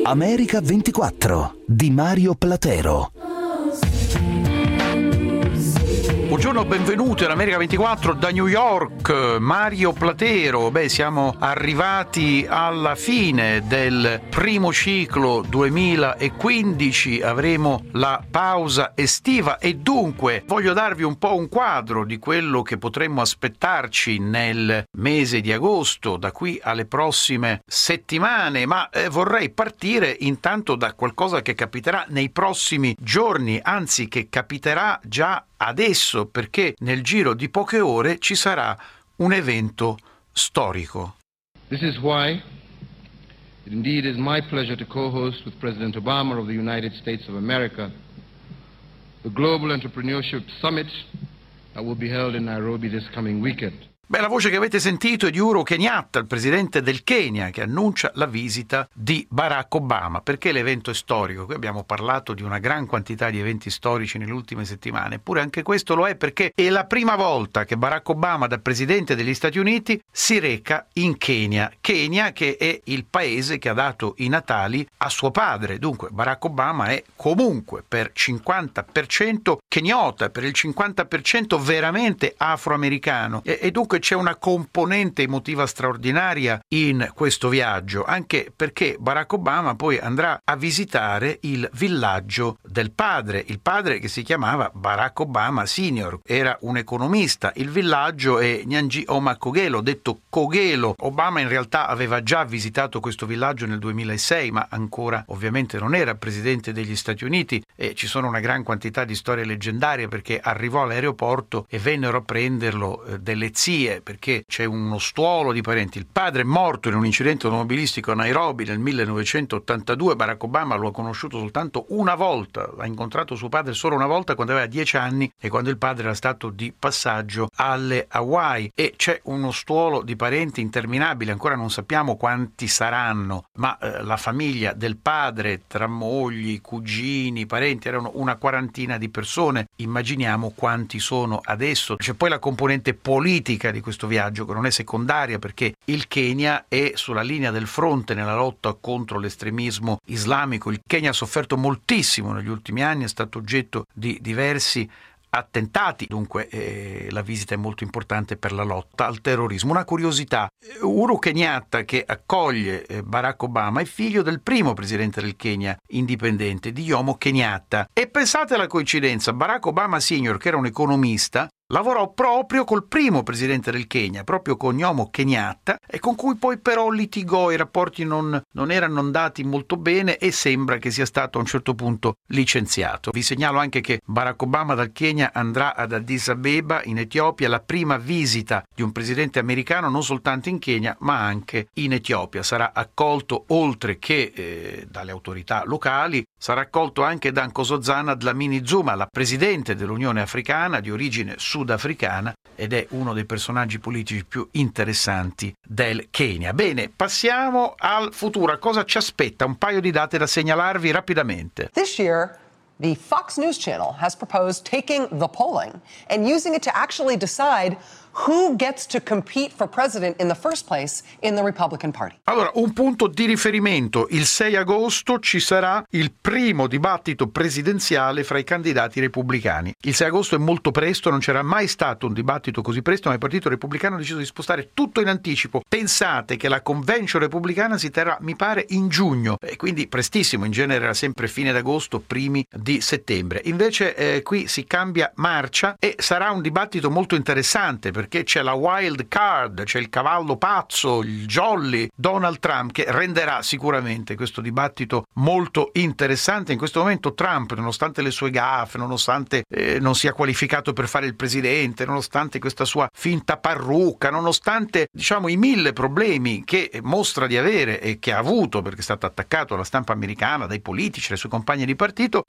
America 24 di Mario Platero. Buongiorno, benvenuti all'America 24 da New York, Mario Platero. Siamo arrivati alla fine del primo ciclo 2015, avremo la pausa estiva e dunque voglio darvi un po' un quadro di quello che potremmo aspettarci nel mese di agosto, da qui alle prossime settimane, ma vorrei partire intanto da qualcosa che capiterà nei prossimi giorni, anzi che capiterà già adesso, perché nel giro di poche ore ci sarà un evento storico. This is why it indeed is my pleasure to co-host with President Obama of the United States of America the Global Entrepreneurship Summit that will be held in Nairobi this coming weekend. La voce che avete sentito è di Uhuru Kenyatta, il presidente del Kenya, che annuncia la visita di Barack Obama. Perché l'evento è storico? Qui abbiamo parlato di una gran quantità di eventi storici nelle ultime settimane, eppure anche questo lo è perché è la prima volta che Barack Obama, da presidente degli Stati Uniti, si reca in Kenya. Kenya, che è il paese che ha dato i natali a suo padre. Dunque Barack Obama è comunque per 50% kenyota, per il 50% veramente afroamericano e dunque c'è una componente emotiva straordinaria in questo viaggio, anche perché Barack Obama poi andrà a visitare il villaggio del padre, il padre che si chiamava Barack Obama Senior, era un economista. Il villaggio è Nyanji Oma Kogelo, detto Kogelo. Obama in realtà aveva già visitato questo villaggio nel 2006, ma ancora ovviamente non era presidente degli Stati Uniti, e ci sono una gran quantità di storie leggendarie perché arrivò all'aeroporto e vennero a prenderlo delle zie, perché c'è uno stuolo di parenti. Il padre è morto in un incidente automobilistico a Nairobi nel 1982. Barack Obama lo ha conosciuto soltanto una volta, ha incontrato suo padre solo una volta quando aveva 10 anni e quando il padre era stato di passaggio alle Hawaii, e c'è uno stuolo di parenti interminabile, ancora non sappiamo quanti saranno, ma la famiglia del padre, tra mogli, cugini, parenti, erano una quarantina di persone. Immaginiamo quanti sono adesso. C'è poi la componente politica di questo viaggio, che non è secondaria, perché il Kenya è sulla linea del fronte nella lotta contro l'estremismo islamico. Il Kenya ha sofferto moltissimo negli ultimi anni, è stato oggetto di diversi attentati, dunque la visita è molto importante per la lotta al terrorismo. Una curiosità: Uhuru Kenyatta, che accoglie Barack Obama, è figlio del primo presidente del Kenya indipendente, di Jomo Kenyatta, e pensate alla coincidenza, Barack Obama Senior, che era un economista, lavorò proprio col primo presidente del Kenya, proprio con Jomo Kenyatta, e con cui poi però litigò, i rapporti non erano andati molto bene e sembra che sia stato a un certo punto licenziato. Vi segnalo anche che Barack Obama dal Kenya andrà ad Addis Abeba in Etiopia, la prima visita di un presidente americano non soltanto in Kenya ma anche in Etiopia. Sarà accolto, oltre che dalle autorità locali, sarà accolto anche da Nkosazana Dlamini Zuma, la presidente dell'Unione Africana di origine sudafricana, ed è uno dei personaggi politici più interessanti del Kenya. Bene, passiamo al futuro. A cosa ci aspetta? Un paio di date da segnalarvi rapidamente. This year, the Fox News Channel has proposed taking the polling and using it to actually decide who gets to compete for president in the first place in the Republican Party. Allora, un punto di riferimento: il 6 agosto ci sarà il primo dibattito presidenziale fra i candidati repubblicani. Il 6 agosto è molto presto, non c'era mai stato un dibattito così presto, ma il Partito Repubblicano ha deciso di spostare tutto in anticipo. Pensate che la convention repubblicana si terrà, mi pare, in giugno, e quindi prestissimo. In genere era sempre fine d'agosto, primi di settembre. Invece qui si cambia marcia e sarà un dibattito molto interessante, perché c'è la wild card, c'è il cavallo pazzo, il jolly Donald Trump, che renderà sicuramente questo dibattito molto interessante. In questo momento Trump, nonostante le sue gaffe, nonostante non sia qualificato per fare il presidente, nonostante questa sua finta parrucca, nonostante i 1000 problemi che mostra di avere e che ha avuto, perché è stato attaccato alla stampa americana, dai politici, dai suoi compagni di partito, è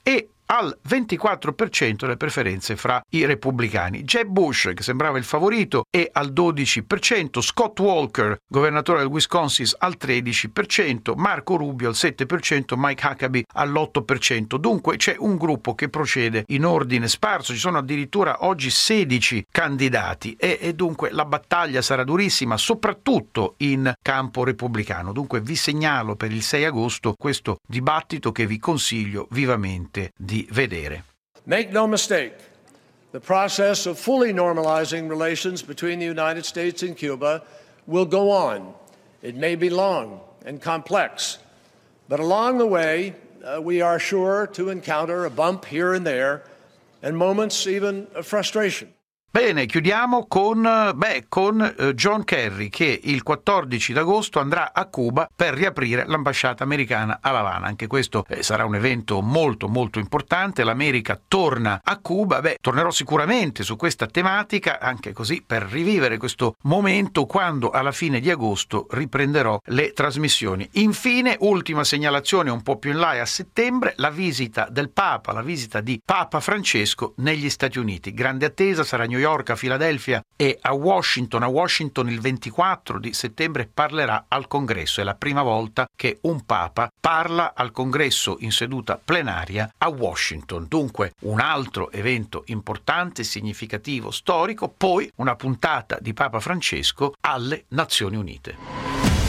al 24% le preferenze fra i repubblicani. Jeb Bush, che sembrava il favorito, è al 12%, Scott Walker, governatore del Wisconsin, al 13%, Marco Rubio al 7%, Mike Huckabee all'8%. Dunque c'è un gruppo che procede in ordine sparso, ci sono addirittura oggi 16 candidati e dunque la battaglia sarà durissima, soprattutto in campo repubblicano. Dunque vi segnalo per il 6 agosto questo dibattito che vi consiglio vivamente di vedere. Make no mistake, the process of fully normalizing relations between the United States and Cuba will go on. It may be long and complex, but along the way, we are sure to encounter a bump here and there and moments even of frustration. Bene, chiudiamo con John Kerry, che il 14 d'agosto andrà a Cuba per riaprire l'ambasciata americana a L'Avana. Anche questo sarà un evento molto molto importante. L'America torna a Cuba. Tornerò sicuramente su questa tematica, anche così per rivivere questo momento, quando alla fine di agosto riprenderò le trasmissioni. Infine, ultima segnalazione un po' più in là, a settembre, la visita del Papa, la visita di Papa Francesco negli Stati Uniti. Grande attesa, sarà a New York, a Filadelfia e a Washington. A Washington il 24 di settembre parlerà al Congresso. È la prima volta che un Papa parla al Congresso in seduta plenaria a Washington. Dunque un altro evento importante, significativo, storico. Poi una puntata di Papa Francesco alle Nazioni Unite.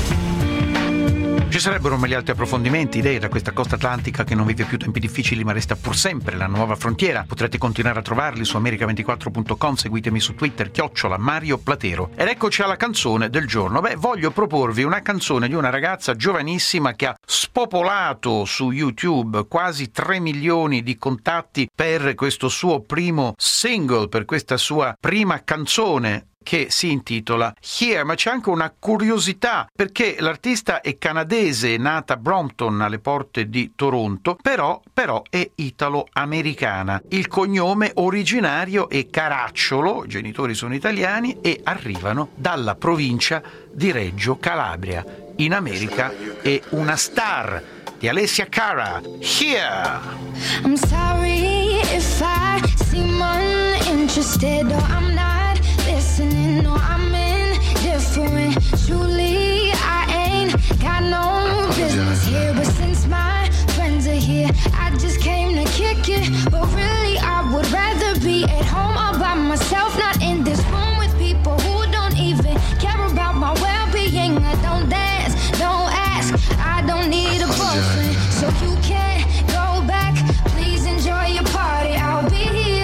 Ci sarebbero megli altri approfondimenti, idee da questa costa atlantica che non vive più tempi difficili ma resta pur sempre la nuova frontiera. Potrete continuare a trovarli su america24.com, seguitemi su Twitter, @Mario Platero. Ed eccoci alla canzone del giorno. Voglio proporvi una canzone di una ragazza giovanissima che ha spopolato su YouTube quasi 3 milioni di contatti per questo suo primo single, per questa sua prima canzone, che si intitola Here, ma c'è anche una curiosità, perché l'artista è canadese, nata a Brompton alle porte di Toronto, però è italo-americana. Il cognome originario è Caracciolo, i genitori sono italiani e arrivano dalla provincia di Reggio Calabria. In America è una star di Alessia Cara. Here! I'm sorry if I seem uninterested or I'm not listening, no, I'm indifferent. Truly, I ain't got no business here. But since my friends are here, I just came to kick it. But really, I would rather be at home all by myself, not in this room with people who don't even care about my well-being. I don't dance, don't ask, I don't need a boyfriend. So you can't go back, please enjoy your party, I'll be here.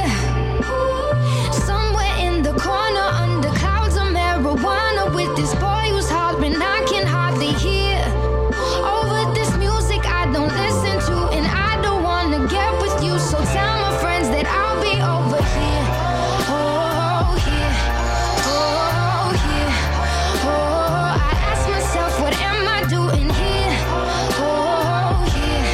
Somewhere in the corner under clouds of marijuana with this boy who's hollering I can hardly hear. Over this music I don't listen to and I don't wanna get with you, so tell my friends that I'll be over here. Oh, here, oh, here, oh, I ask myself what am I doing here? Oh, here,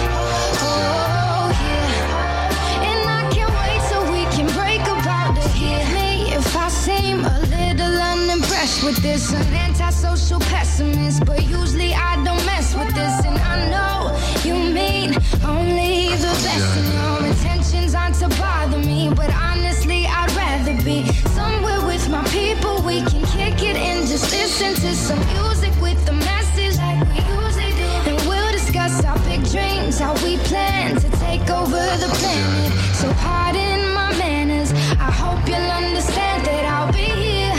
oh, here, and I can't wait so we can break about it here. Me if I seem a little unimpressed with this, an antisocial pessimist, but usually I don't mess with this, and I know you mean only the best, and your intentions aren't to bother me, but honestly I'd rather be somewhere with my people. We can kick it and just listen to some music with the message like we usually do, and we'll discuss our big dreams, how we plan to take over the planet. So pardon my manners, I hope you'll understand that I'll be here.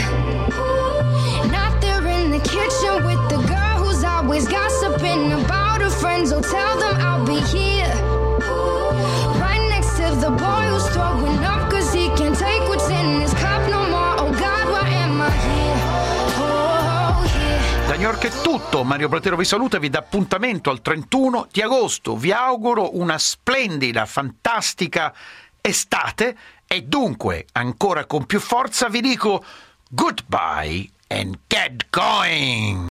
Not there in the kitchen with the girl who's always gossiping about her friends, so tell them I'll be here. Right next to the boy who's throwing up cause he can't take what's in his cup no more. Oh God, why am I here? Oh, here. Da New York è tutto, Mario Platero vi saluta e vi dà appuntamento al 31 di agosto. Vi auguro una splendida, fantastica estate e dunque, ancora con più forza, vi dico goodbye and get going!